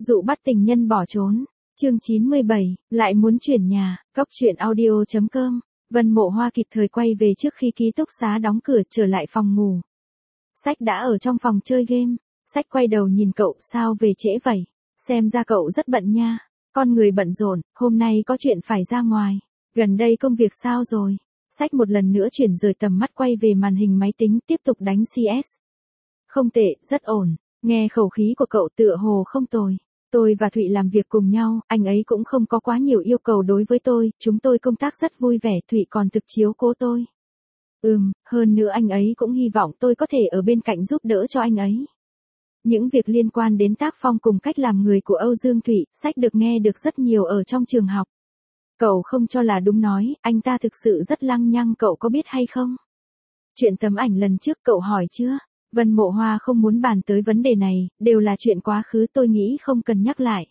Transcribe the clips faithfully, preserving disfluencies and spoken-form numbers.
Dụ bắt tình nhân bỏ trốn. Chương chín mươi bảy, lại muốn chuyển nhà. Cóc truyện audio chấm com. Vân Mộ Hoa kịp thời quay về trước khi ký túc xá đóng cửa trở lại phòng ngủ. Sách đã ở trong phòng chơi game. Sách quay đầu nhìn cậu, sao về trễ vậy? Xem ra cậu rất bận nha. Con người bận rộn, hôm nay có chuyện phải ra ngoài. Gần đây công việc sao rồi? Sách một lần nữa chuyển rời tầm mắt quay về màn hình máy tính, tiếp tục đánh xê ét. Không tệ, rất ổn. Nghe khẩu khí của cậu tựa hồ không tồi. Tôi và Thụy làm việc cùng nhau, anh ấy cũng không có quá nhiều yêu cầu đối với tôi, chúng tôi công tác rất vui vẻ, Thụy còn thực chiếu cố tôi. Ừm, hơn nữa anh ấy cũng hy vọng tôi có thể ở bên cạnh giúp đỡ cho anh ấy. Những việc liên quan đến tác phong cùng cách làm người của Âu Dương Thụy, Sách được nghe được rất nhiều ở trong trường học. Cậu không cho là đúng nói, anh ta thực sự rất lăng nhăng, cậu có biết hay không? Chuyện tấm ảnh lần trước cậu hỏi chưa? Vân Mộ Hoa không muốn bàn tới vấn đề này, đều là chuyện quá khứ, tôi nghĩ không cần nhắc lại.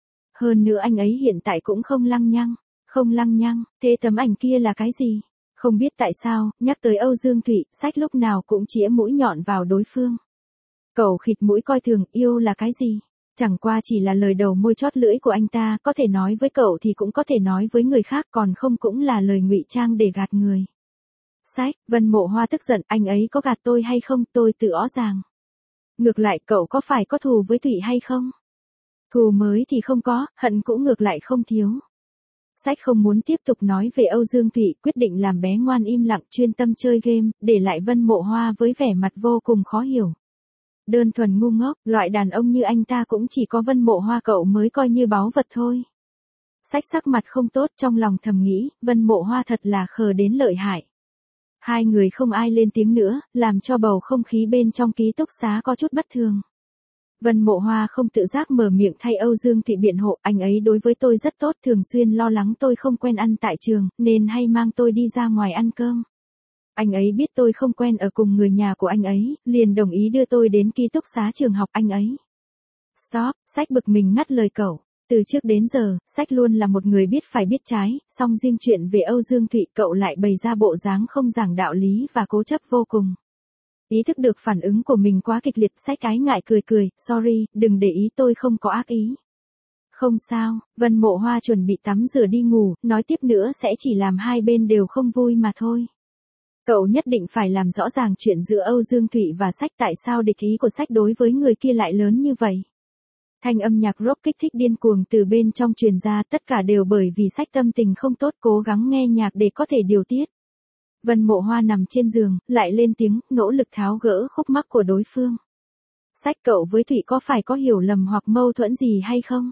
Hơn nữa anh ấy hiện tại cũng không lăng nhăng. Không lăng nhăng, thế tấm ảnh kia là cái gì? Không biết tại sao, nhắc tới Âu Dương Thụy, Sách lúc nào cũng chĩa mũi nhọn vào đối phương. Cậu khịt mũi coi thường, yêu là cái gì? Chẳng qua chỉ là lời đầu môi chót lưỡi của anh ta, có thể nói với cậu thì cũng có thể nói với người khác, còn không cũng là lời ngụy trang để gạt người. Sách, Vân Mộ Hoa tức giận, anh ấy có gạt tôi hay không, tôi tự rõ ràng. Ngược lại, cậu có phải có thù với Thụy hay không? Thù mới thì không có, hận cũng ngược lại không thiếu. Sách không muốn tiếp tục nói về Âu Dương Thụy, quyết định làm bé ngoan im lặng chuyên tâm chơi game, để lại Vân Mộ Hoa với vẻ mặt vô cùng khó hiểu. Đơn thuần ngu ngốc, loại đàn ông như anh ta cũng chỉ có Vân Mộ Hoa cậu mới coi như báu vật thôi. Sách sắc mặt không tốt, trong lòng thầm nghĩ, Vân Mộ Hoa thật là khờ đến lợi hại. Hai người không ai lên tiếng nữa, làm cho bầu không khí bên trong ký túc xá có chút bất thường. Vân Mộ Hoa không tự giác mở miệng thay Âu Dương Thụy biện hộ, anh ấy đối với tôi rất tốt, thường xuyên lo lắng tôi không quen ăn tại trường, nên hay mang tôi đi ra ngoài ăn cơm. Anh ấy biết tôi không quen ở cùng người nhà của anh ấy, liền đồng ý đưa tôi đến ký túc xá trường học anh ấy. Stop, Sách bực mình ngắt lời cậu. Từ trước đến giờ, Sách luôn là một người biết phải biết trái, song riêng chuyện về Âu Dương Thụy cậu lại bày ra bộ dáng không giảng đạo lý và cố chấp vô cùng. Ý thức được phản ứng của mình quá kịch liệt, Sách ái ngại cười cười, sorry, đừng để ý, tôi không có ác ý. Không sao, Vân Mộ Hoa chuẩn bị tắm rửa đi ngủ, nói tiếp nữa sẽ chỉ làm hai bên đều không vui mà thôi. Cậu nhất định phải làm rõ ràng chuyện giữa Âu Dương Thụy và Sách, tại sao địch ý của Sách đối với người kia lại lớn như vậy. Thanh âm nhạc rock kích thích điên cuồng từ bên trong truyền ra, tất cả đều bởi vì Sách tâm tình không tốt, cố gắng nghe nhạc để có thể điều tiết. Vân Mộ Hoa nằm trên giường, lại lên tiếng, nỗ lực tháo gỡ khúc mắc của đối phương. Sách, cậu với Thụy có phải có hiểu lầm hoặc mâu thuẫn gì hay không?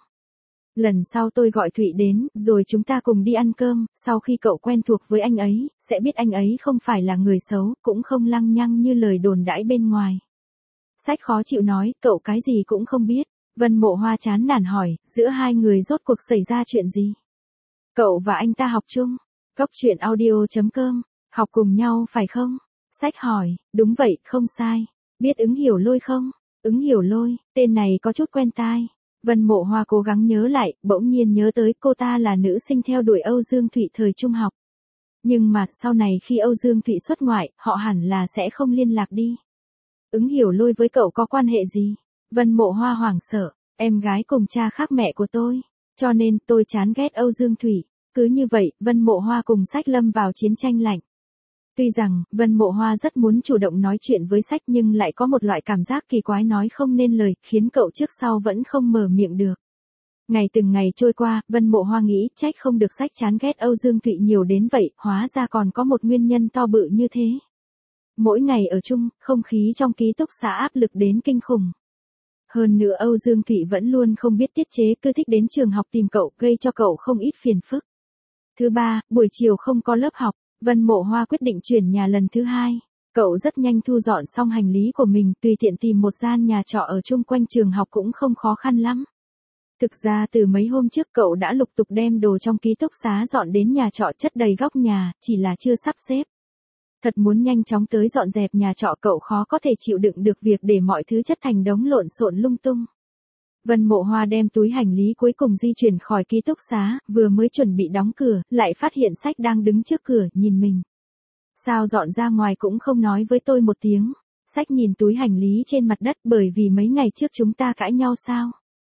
Lần sau tôi gọi Thụy đến, rồi chúng ta cùng đi ăn cơm, sau khi cậu quen thuộc với anh ấy, sẽ biết anh ấy không phải là người xấu, cũng không lăng nhăng như lời đồn đãi bên ngoài. Sách khó chịu nói, cậu cái gì cũng không biết. Vân Mộ Hoa chán nản hỏi, giữa hai người rốt cuộc xảy ra chuyện gì? Cậu và anh ta học chung? Cóc truyện audio chấm com, học cùng nhau phải không? Sách hỏi, đúng vậy, không sai. Biết Ứng Hiểu Lôi không? Ứng Hiểu Lôi, tên này có chút quen tai. Vân Mộ Hoa cố gắng nhớ lại, bỗng nhiên nhớ tới cô ta là nữ sinh theo đuổi Âu Dương Thụy thời trung học. Nhưng mà, sau này khi Âu Dương Thụy xuất ngoại, họ hẳn là sẽ không liên lạc đi. Ứng Hiểu Lôi với cậu có quan hệ gì? Vân Mộ Hoa hoảng sợ, em gái cùng cha khác mẹ của tôi, cho nên tôi chán ghét Âu Dương Thụy. Cứ như vậy, Vân Mộ Hoa cùng Sách lâm vào chiến tranh lạnh. Tuy rằng, Vân Mộ Hoa rất muốn chủ động nói chuyện với Sách nhưng lại có một loại cảm giác kỳ quái nói không nên lời, khiến cậu trước sau vẫn không mở miệng được. Ngày từng ngày trôi qua, Vân Mộ Hoa nghĩ trách không được Sách chán ghét Âu Dương Thụy nhiều đến vậy, hóa ra còn có một nguyên nhân to bự như thế. Mỗi ngày ở chung, không khí trong ký túc xá áp lực đến kinh khủng. Hơn nữa Âu Dương Thụy vẫn luôn không biết tiết chế, cứ thích đến trường học tìm cậu, gây cho cậu không ít phiền phức. Thứ ba, buổi chiều không có lớp học, Vân Mộ Hoa quyết định chuyển nhà lần thứ hai. Cậu rất nhanh thu dọn xong hành lý của mình, tùy tiện tìm một gian nhà trọ ở chung quanh trường học cũng không khó khăn lắm. Thực ra từ mấy hôm trước cậu đã lục tục đem đồ trong ký túc xá dọn đến nhà trọ chất đầy góc nhà, chỉ là chưa sắp xếp. Thật muốn nhanh chóng tới dọn dẹp nhà trọ, cậu khó có thể chịu đựng được việc để mọi thứ chất thành đống lộn xộn lung tung. Vân Mộ Hoa đem túi hành lý cuối cùng di chuyển khỏi ký túc xá, vừa mới chuẩn bị đóng cửa, lại phát hiện Sách đang đứng trước cửa, nhìn mình. Sao dọn ra ngoài cũng không nói với tôi một tiếng? Sách nhìn túi hành lý trên mặt đất, bởi vì mấy ngày trước chúng ta cãi nhau sao?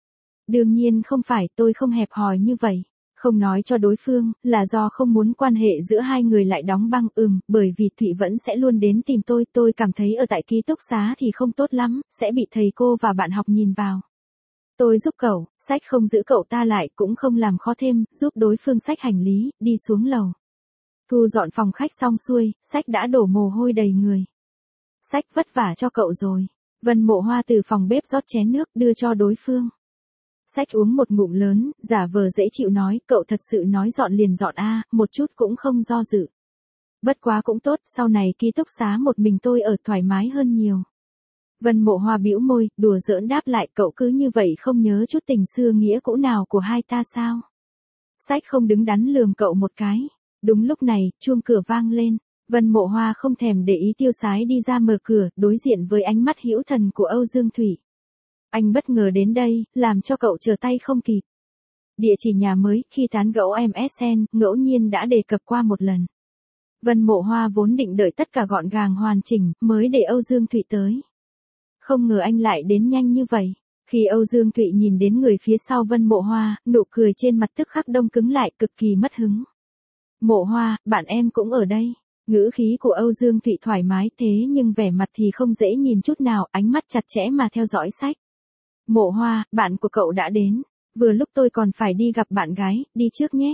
Đương nhiên không phải, tôi không hẹp hòi như vậy. Không nói cho đối phương, là do không muốn quan hệ giữa hai người lại đóng băng. Ừm, bởi vì Thụy vẫn sẽ luôn đến tìm tôi, tôi cảm thấy ở tại ký túc xá thì không tốt lắm, sẽ bị thầy cô và bạn học nhìn vào. Tôi giúp cậu, Sách không giữ cậu ta lại, cũng không làm khó thêm, giúp đối phương xách hành lý, đi xuống lầu. Thu dọn phòng khách xong xuôi, Sách đã đổ mồ hôi đầy người. Sách vất vả cho cậu rồi. Vân Mộ Hoa từ phòng bếp rót chén nước đưa cho đối phương. Sách uống một ngụm lớn, giả vờ dễ chịu nói, cậu thật sự nói dọn liền dọn a, một chút cũng không do dự. Bất quá cũng tốt, sau này ký túc xá một mình tôi ở thoải mái hơn nhiều. Vân Mộ Hoa bĩu môi, đùa giỡn đáp lại, cậu cứ như vậy không nhớ chút tình xưa nghĩa cũ nào của hai ta sao? Sách không đứng đắn lườm cậu một cái. Đúng lúc này, chuông cửa vang lên. Vân Mộ Hoa không thèm để ý tiêu sái đi ra mở cửa, đối diện với ánh mắt hữu thần của Âu Dương Thụy. Anh bất ngờ đến đây, làm cho cậu trở tay không kịp. Địa chỉ nhà mới, khi tán gẫu em ét en, ngẫu nhiên đã đề cập qua một lần. Vân Mộ Hoa vốn định đợi tất cả gọn gàng hoàn chỉnh, mới để Âu Dương Thụy tới. Không ngờ anh lại đến nhanh như vậy. Khi Âu Dương Thụy nhìn đến người phía sau Vân Mộ Hoa, nụ cười trên mặt tức khắc đông cứng lại, cực kỳ mất hứng. Mộ Hoa, bạn em cũng ở đây. Ngữ khí của Âu Dương Thụy thoải mái, thế nhưng vẻ mặt thì không dễ nhìn chút nào, ánh mắt chặt chẽ mà theo dõi Sách. Mộ Hoa, bạn của cậu đã đến. Vừa lúc tôi còn phải đi gặp bạn gái, đi trước nhé.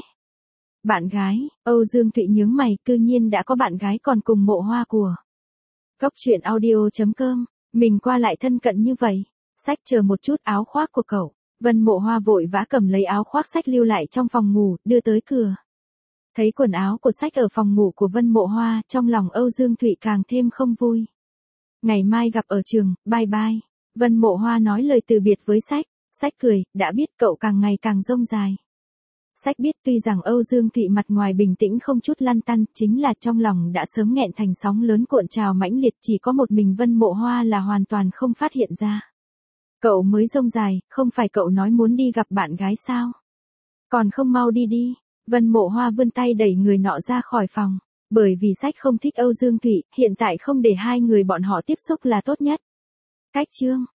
Bạn gái? Âu Dương Thụy nhướng mày, cư nhiên đã có bạn gái còn cùng Mộ Hoa của. Cóc truyện audio chấm com, mình qua lại thân cận như vậy. Sách chờ một chút, áo khoác của cậu. Vân Mộ Hoa vội vã cầm lấy áo khoác Sách lưu lại trong phòng ngủ, đưa tới cửa. Thấy quần áo của Sách ở phòng ngủ của Vân Mộ Hoa, trong lòng Âu Dương Thụy càng thêm không vui. Ngày mai gặp ở trường, bye bye. Vân Mộ Hoa nói lời từ biệt với Sách. Sách cười, đã biết cậu càng ngày càng rông dài. Sách biết tuy rằng Âu Dương Thụy mặt ngoài bình tĩnh không chút lăn tăn, chính là trong lòng đã sớm nghẹn thành sóng lớn cuộn trào mãnh liệt, chỉ có một mình Vân Mộ Hoa là hoàn toàn không phát hiện ra. Cậu mới rông dài, không phải cậu nói muốn đi gặp bạn gái sao? Còn không mau đi đi. Vân Mộ Hoa vươn tay đẩy người nọ ra khỏi phòng. Bởi vì Sách không thích Âu Dương Thụy, hiện tại không để hai người bọn họ tiếp xúc là tốt nhất. Cách chương